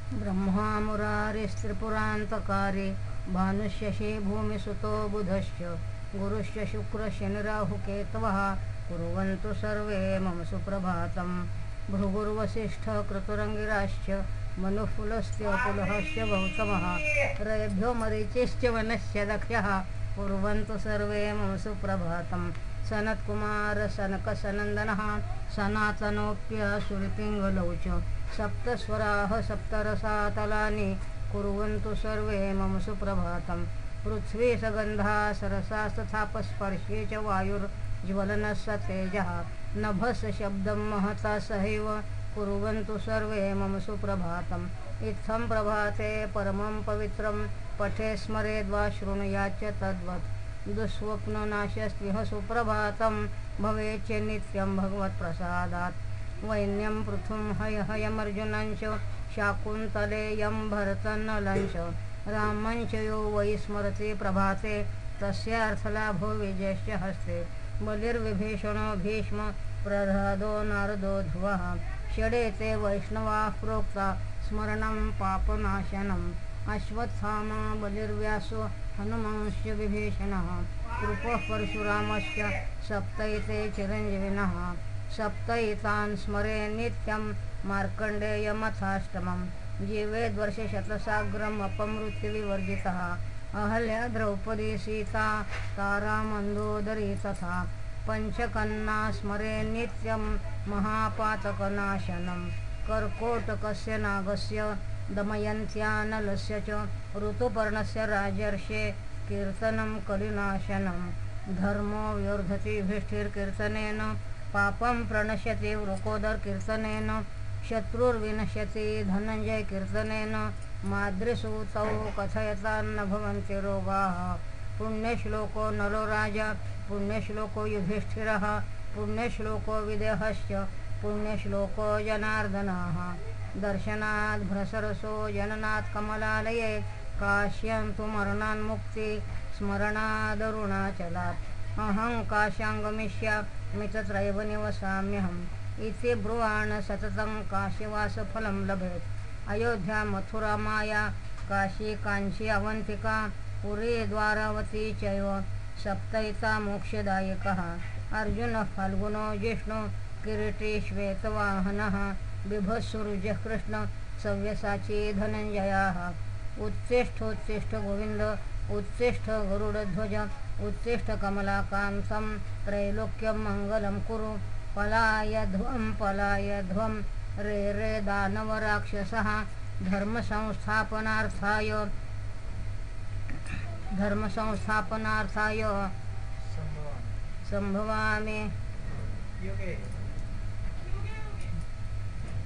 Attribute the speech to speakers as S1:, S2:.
S1: ब्रह्मा मुरारिस्त्रिपुरान्तकारि भानुष्यशे भूमिसुतो बुधश्च गुरुश्च शुक्रशनिराहुकेतवः कुर्वन्तु सर्वे मम सुप्रभातं। भृगुर्वसिष्ठ क्रतुरङ्गिराश्च मनुःपुलस्त्य पुलहश्च गौतमः रयेभ्यो मरीचिश्च वनश्च दक्षः कुर्वन्तु सर्वे मम सुप्रभातं। सनत्कुमार सनकसनन्दनः सनातनोऽप्यसुरपिङ्गलौ च सप्तस्वराः सप्तरसातलानि कुर्वन्तु सर्वे मम सुप्रभातं। पृथ्वी सगन्धा सरसास्तथापस्पर्शे च वायुर्ज्वलनस्य तेजः नभस् शब्दं महता सहैव कुर्वन्तु सर्वे मम सुप्रभातम्। इत्थं प्रभाते परमं पवित्रं पठे स्मरेद्वा शृणुयाच्च तद्वत् दुःस्वप्ननाशस्त्विह सुप्रभातं भवेच्च नित्यं भगवत्प्रसादात्। वैन्यं पृथुं हयमर्जुनञ्च शाकुन्तलेयं भरतनलञ्च रामञ्च यो वै स्मरति प्रभाते तस्यार्थलाभो विजयश्च हस्ते। बलिर्विभीषणो भीष्म प्रह्लादो नारदो ध्रुवः षडेते वैष्णवाः प्रोक्ता स्मरणं पापनाशनम्। अश्वत्थामा बलिर्व्यासो हनुमांश्च विभीषणः कृपः परशुरामश्च सप्तैते चिरञ्जीविनः। सप्तैतान् स्मरे नित्यं मार्कण्डेयमथाष्टमं जीवेद्वर्षशतसाग्रम् अपमृत्युविवर्जितः। अहल्या द्रौपदी सीता तारा मन्दोदरी तथा पञ्चकन्ना स्मरे नित्यं महापातकनाशनं। कर्कोटकस्य नागस्य दमयन्त्या नलस्य च ऋतुपर्णस्य राजर्षे कीर्तनं कलिनाशनं। धर्मो व्योर्धति युधिष्ठिरकीर्तनेन पापं प्रणश्यति वृकोदरकीर्तनेन शत्रुर्विनश्यति धनञ्जयकीर्तनेन। माद्रिसूतौ कथयतान्न भवन्ति रोगाः पुण्यश्लोको नलो राजा पुण्यश्लोको युधिष्ठिरः पुण्यश्लोको विदेहश्च पुण्यश्लोको जनार्दनः। दर्शनात् भ्रसरसो जननात् कमलालये काश्यं तु मरणान्मुक्ति स्मरणादरुणाचलात्। अहं काश्यां गमिष्यामि तत्रैव निवसाम्यहम् इति ब्रुवाण सततं काशीवासफलं लभेत्। अयोध्या मथुरा माया काशी काञ्ची अवन्तिका पुरी द्वारावती चैव सप्तैता मोक्षदायकः। अर्जुनः फाल्गुनो जिष्णु किरीटी श्वेतवाहनः बिभत्सुरुजः कृष्ण सव्यसाची धनञ्जयाः। उत्तिष्ठोत्तिष्ठ गोविन्द उत्तिष्ठ गरुडध्वज उत्तिष्ठ कमलाकान्तं त्रैलोक्यं मङ्गलं कुरु। पलायध्वं रे रे दानवराक्षसः धर्मसंस्थापनार्थाय संभवामि।